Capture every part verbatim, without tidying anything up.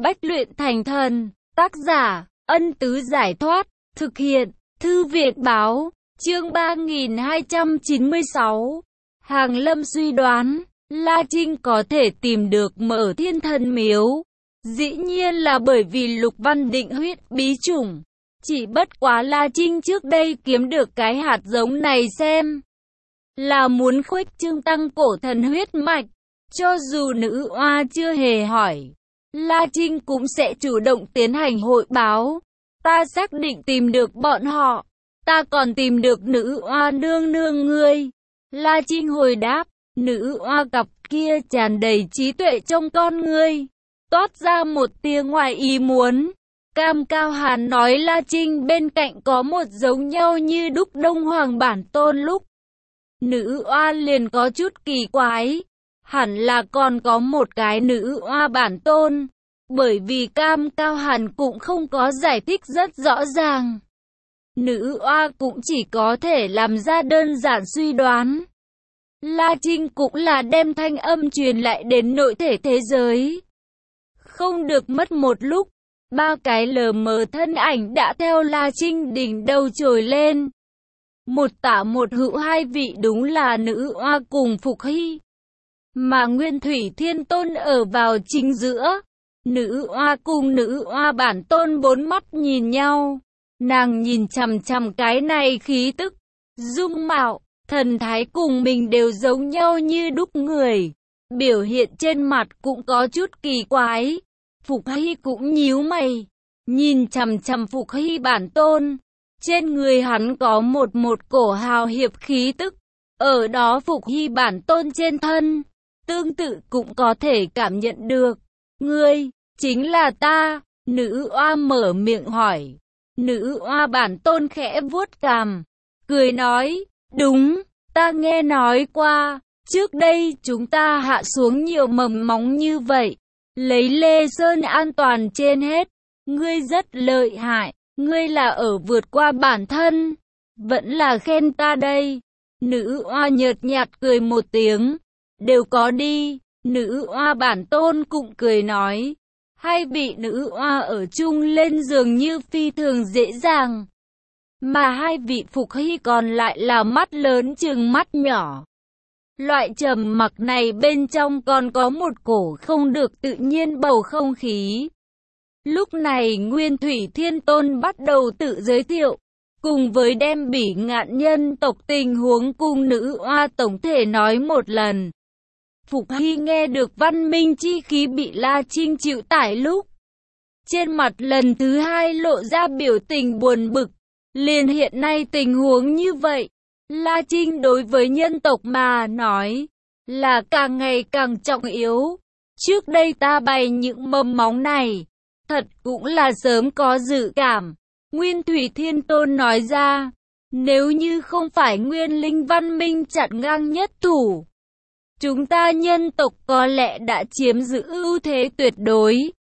Bách luyện thành thần. Tác giả, Ân Tứ Giải Thoát. Thực hiện, Thư viện Báo. Chương ba nghìn hai trăm chín mươi sáu. Hàng Lâm suy đoán, La Trinh có thể tìm được Mở Thiên Thần Miếu. Dĩ nhiên là bởi vì Lục Văn Định huyết bí chủng. Chỉ bất quá La Trinh trước đây kiếm được cái hạt giống này xem là muốn khuếch trương tăng cổ thần huyết mạch. Cho dù nữ oa chưa hề hỏi, La Trinh cũng sẽ chủ động tiến hành hội báo. Ta xác định tìm được bọn họ. Ta còn tìm được nữ oa nương nương ngươi. La Trinh hồi đáp. Nữ oa cặp kia tràn đầy trí tuệ trong con ngươi, toát ra một tia ngoài ý muốn. Cam Cao Hàn nói La Trinh bên cạnh có một giống nhau như đúc Đông Hoàng bản tôn lúc. Nữ oa liền có chút kỳ quái. Hẳn là còn có một cái nữ oa bản tôn. Bởi vì Cam Cao Hàn cũng không có giải thích rất rõ ràng. Nữ oa cũng chỉ có thể làm ra đơn giản suy đoán. La Trinh cũng là đem thanh âm truyền lại đến nội thể thế giới. Không được mất một lúc, ba cái lờ mờ thân ảnh đã theo La Trinh đỉnh đầu trồi lên. Một tả một hữu hai vị đúng là nữ oa cùng Phục Hy. Mà Nguyên Thủy Thiên Tôn ở vào chính giữa. Nữ oa cùng nữ oa bản tôn bốn mắt nhìn nhau. Nàng nhìn chằm chằm cái này khí tức, dung mạo, thần thái cùng mình đều giống nhau như đúc người. Biểu hiện trên mặt cũng có chút kỳ quái. Phục Hy cũng nhíu mày, nhìn chằm chằm Phục Hy bản tôn. Trên người hắn có một một cổ hào hiệp khí tức. Ở đó Phục Hy bản tôn trên thân, tương tự cũng có thể cảm nhận được. Ngươi, chính là ta, nữ oa mở miệng hỏi. Nữ oa bản tôn khẽ vuốt cằm, cười nói, đúng, ta nghe nói qua, trước đây chúng ta hạ xuống nhiều mầm móng như vậy, lấy Lê Sơn an toàn trên hết, ngươi rất lợi hại, ngươi là ở vượt qua bản thân, vẫn là khen ta đây. Nữ oa nhợt nhạt cười một tiếng, đều có đi. Nữ oa bản tôn cũng cười nói, hai vị nữ oa ở chung lên giường như phi thường dễ dàng. Mà hai vị Phục Hy còn lại là mắt lớn chừng mắt nhỏ. Loại trầm mặc này bên trong còn có một cổ không được tự nhiên bầu không khí. Lúc này Nguyên Thủy Thiên Tôn bắt đầu tự giới thiệu, cùng với đem Bỉ Ngạn nhân tộc tình huống cùng nữ oa tổng thể nói một lần. Phục Hy nghe được văn minh chi khí bị La Trinh chịu tải lúc, trên mặt lần thứ hai lộ ra biểu tình buồn bực. Liền hiện nay tình huống như vậy, La Trinh đối với nhân tộc mà nói là càng ngày càng trọng yếu. Trước đây ta bày những mầm móng này, thật cũng là sớm có dự cảm. Nguyên Thủy Thiên Tôn nói ra, nếu như không phải Nguyên Linh văn minh chặn ngang nhất thủ, chúng ta nhân tộc có lẽ đã chiếm giữ ưu thế tuyệt đối.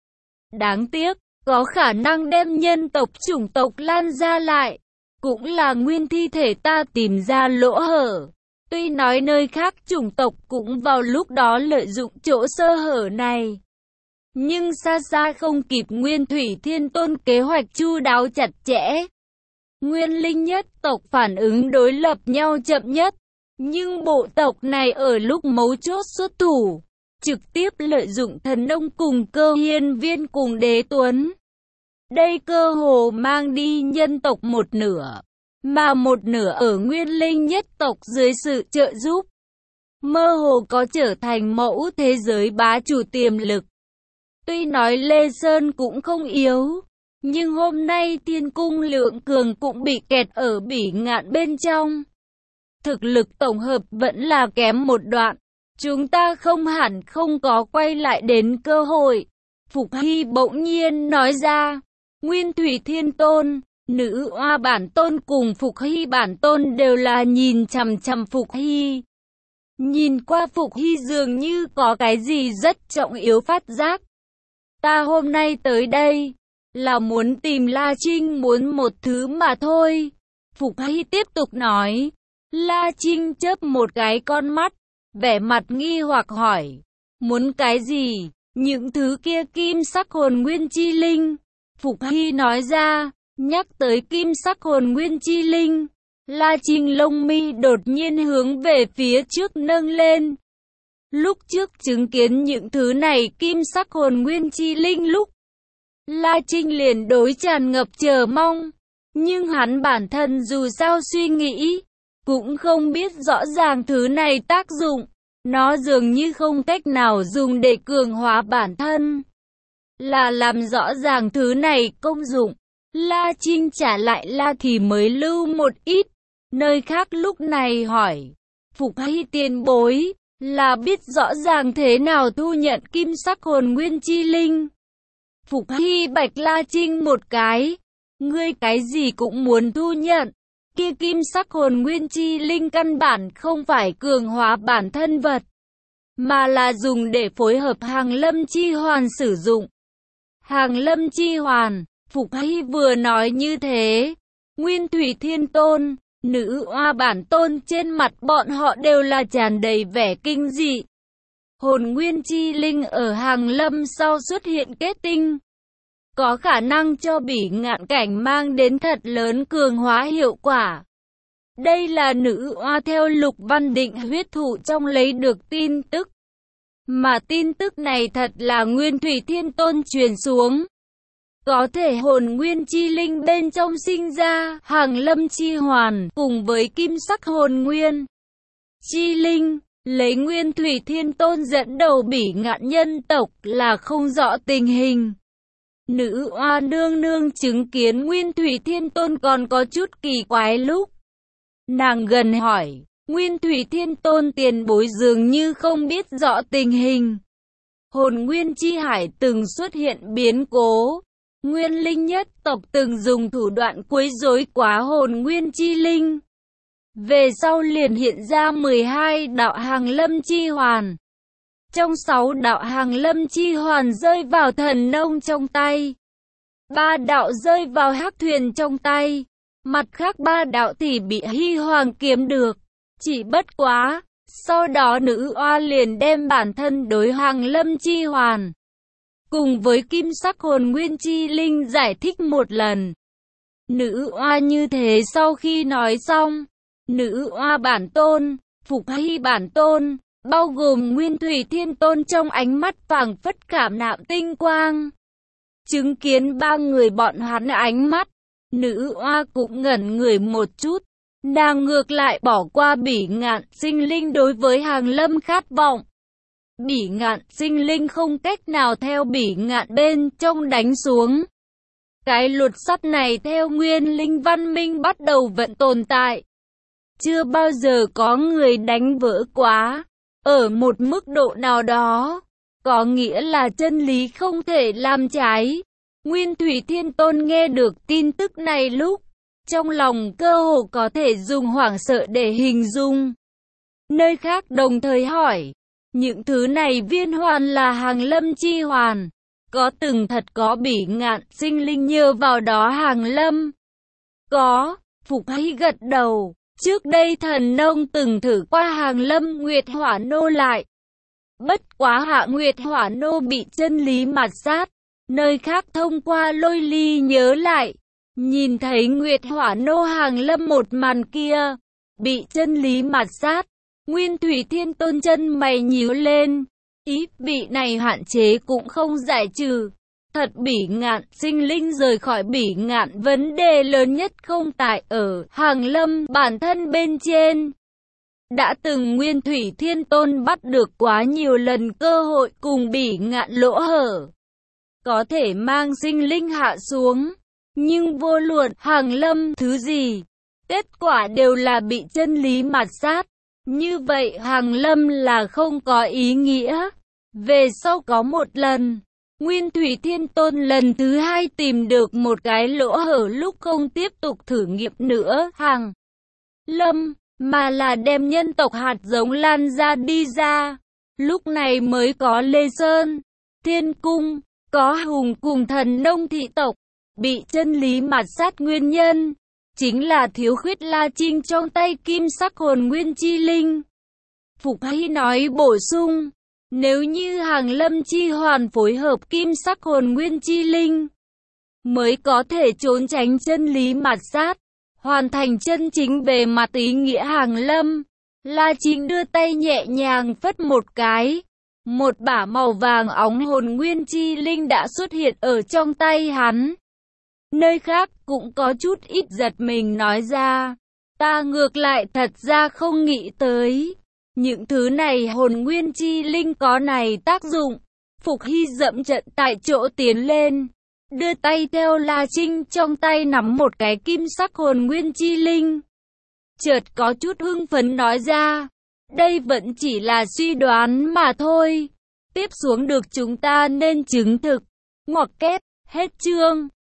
Đáng tiếc, có khả năng đem nhân tộc chủng tộc lan ra lại, cũng là nguyên thi thể ta tìm ra lỗ hở. Tuy nói nơi khác chủng tộc cũng vào lúc đó lợi dụng chỗ sơ hở này, nhưng xa xa không kịp Nguyên Thủy Thiên Tôn kế hoạch chu đáo chặt chẽ. Nguyên Linh nhất tộc phản ứng đối lập nhau chậm nhất, nhưng bộ tộc này ở lúc mấu chốt xuất thủ, trực tiếp lợi dụng thần nông cùng Cơ Hiên Viên cùng Đế Tuấn. Đây cơ hồ mang đi nhân tộc một nửa, mà một nửa ở Nguyên Linh nhất tộc dưới sự trợ giúp, mơ hồ có trở thành mẫu thế giới bá chủ tiềm lực. Tuy nói Lê Sơn cũng không yếu, nhưng hôm nay Thiên Cung Lượng Cường cũng bị kẹt ở Bỉ Ngạn bên trong. Thực lực tổng hợp vẫn là kém một đoạn, chúng ta không hẳn không có quay lại đến cơ hội. Phục Hy bỗng nhiên nói ra. Nguyên Thủy Thiên Tôn, nữ oa bản tôn cùng Phục Hy bản tôn đều là nhìn chằm chằm Phục Hy. Nhìn qua Phục Hy dường như có cái gì rất trọng yếu phát giác. Ta hôm nay tới đây, là muốn tìm La Trinh muốn một thứ mà thôi. Phục Hy tiếp tục nói. La Trinh chớp một cái con mắt, vẻ mặt nghi hoặc hỏi. Muốn cái gì? những thứ kia kim sắc hồn nguyên chi linh. Phục Hy nói ra, nhắc tới kim sắc hồn nguyên chi linh. La Trinh lông mi đột nhiên hướng về phía trước nâng lên. Lúc trước chứng kiến những thứ này kim sắc hồn nguyên chi linh lúc, La Trinh liền đối tràn ngập chờ mong. Nhưng hắn bản thân dù sao suy nghĩ, cũng không biết rõ ràng thứ này tác dụng. Nó dường như không cách nào dùng để cường hóa bản thân. Là làm rõ ràng thứ này công dụng. La Trinh trả lại La thì mới lưu một ít. Nơi khác lúc này hỏi. Phục Hy tiền bối, là biết rõ ràng thế nào thu nhận kim sắc hồn nguyên chi linh. Phục Hy bạch La Trinh một cái. Ngươi cái gì cũng muốn thu nhận. Kia kim sắc hồn nguyên chi linh căn bản không phải cường hóa bản thân vật, mà là dùng để phối hợp hàng lâm chi hoàn sử dụng. Hàng lâm chi hoàn, Phục Hy vừa nói như thế. Nguyên Thủy Thiên Tôn, Nữ Oa Bản Tôn trên mặt bọn họ đều là tràn đầy vẻ kinh dị. Hồn nguyên chi linh ở hàng lâm sau xuất hiện kết tinh, có khả năng cho Bỉ Ngạn Cảnh mang đến thật lớn cường hóa hiệu quả. Đây là Nữ Oa theo Lục Văn Định huyết thụ trong lấy được tin tức. Mà tin tức này thật là Nguyên Thủy Thiên Tôn truyền xuống. Có thể hồn nguyên chi linh bên trong sinh ra hàng lâm chi hoàn cùng với kim sắc hồn nguyên chi linh. Lấy Nguyên Thủy Thiên Tôn dẫn đầu Bỉ Ngạn nhân tộc là không rõ tình hình. Nữ Oa nương nương chứng kiến Nguyên Thủy Thiên Tôn còn có chút kỳ quái lúc. Nàng gần hỏi, Nguyên Thủy Thiên Tôn tiền bối dường như không biết rõ tình hình. Hồn nguyên chi hải từng xuất hiện biến cố. Nguyên linh nhất tộc từng dùng thủ đoạn quấy rối quá hồn nguyên chi linh. Về sau liền hiện ra mười hai đạo hàng lâm chi hoàn. Trong sáu đạo hàng lâm chi hoàn rơi vào thần nông trong tay. Ba đạo rơi vào hắc thuyền trong tay. Mặt khác ba đạo thì bị Hy Hoàng kiếm được. Chỉ bất quá, sau đó Nữ Oa liền đem bản thân đối hàng lâm chi hoàn cùng với kim sắc hồn nguyên chi linh giải thích một lần. Nữ Oa như thế sau khi nói xong, Nữ Oa Bản Tôn, Phục Hy Bản Tôn, bao gồm Nguyên Thủy Thiên Tôn trong ánh mắt phảng phất cảm nạm tinh quang. Chứng kiến ba người bọn hắn ánh mắt, Nữ Oa cũng ngẩn người một chút. Nàng ngược lại bỏ qua Bỉ Ngạn sinh linh đối với hàng lâm khát vọng. Bỉ Ngạn sinh linh không cách nào theo Bỉ Ngạn bên trong đánh xuống. Cái luật sắt này theo nguyên linh văn minh bắt đầu vẫn tồn tại. Chưa bao giờ có người đánh vỡ quá. Ở một mức độ nào đó, có nghĩa là chân lý không thể làm trái. Nguyên Thủy Thiên Tôn nghe được tin tức này lúc, trong lòng cơ hồ có thể dùng hoảng sợ để hình dung. Nơi khác đồng thời hỏi, những thứ này viên hoàn là hàng lâm chi hoàn, có từng thật có Bỉ Ngạn sinh linh nhờ vào đó hàng lâm? Có, Phục Hy gật đầu. Trước đây thần nông từng thử qua hàng lâm Nguyệt Hỏa Nô lại. Bất quá Hạ Nguyệt Hỏa Nô bị chân lý mạt sát. Nơi khác thông qua lôi ly nhớ lại. Nhìn thấy Nguyệt Hỏa Nô hàng lâm một màn kia. Bị chân lý mạt sát. Nguyên Thủy Thiên Tôn chân mày nhíu lên. Ý bị này hạn chế cũng không giải trừ. Thật Bỉ Ngạn sinh linh rời khỏi Bỉ Ngạn vấn đề lớn nhất không tại ở hàng lâm bản thân bên trên. Đã từng Nguyên Thủy Thiên Tôn bắt được quá nhiều lần cơ hội cùng Bỉ Ngạn lỗ hở. Có thể mang sinh linh hạ xuống. Nhưng vô luận hàng lâm thứ gì, kết quả đều là bị chân lý mạt sát. Như vậy hàng lâm là không có ý nghĩa. Về sau có một lần, Nguyên Thủy Thiên Tôn lần thứ hai tìm được một cái lỗ hở lúc không tiếp tục thử nghiệm nữa hàng lâm, mà là đem nhân tộc hạt giống lan ra đi ra. Lúc này mới có Lê Sơn, Thiên Cung, có Hùng cùng thần nông thị tộc, bị chân lý mạt sát nguyên nhân. Chính là thiếu khuyết La Trinh trong tay kim sắc hồn nguyên chi linh. Phục Hy nói bổ sung, Nếu như Hàng Lâm chi hoàn phối hợp kim sắc hồn nguyên chi linh, mới có thể trốn tránh chân lý mạt sát, hoàn thành chân chính bề mặt ý nghĩa Hàng Lâm. La Chính đưa tay nhẹ nhàng phất một cái, một bả màu vàng óng hồn nguyên chi linh đã xuất hiện ở trong tay hắn. Nơi khác cũng có chút ít giật mình nói ra, ta ngược lại thật ra không nghĩ tới, những thứ này hồn nguyên chi linh có này tác dụng. Phục Hy dậm trận tại chỗ tiến lên, đưa tay theo La Trinh trong tay nắm một cái kim sắc hồn nguyên chi linh. Chợt có chút hưng phấn nói ra, đây vẫn chỉ là suy đoán mà thôi, tiếp xuống được chúng ta nên chứng thực. Ngoặc kép, hết chương.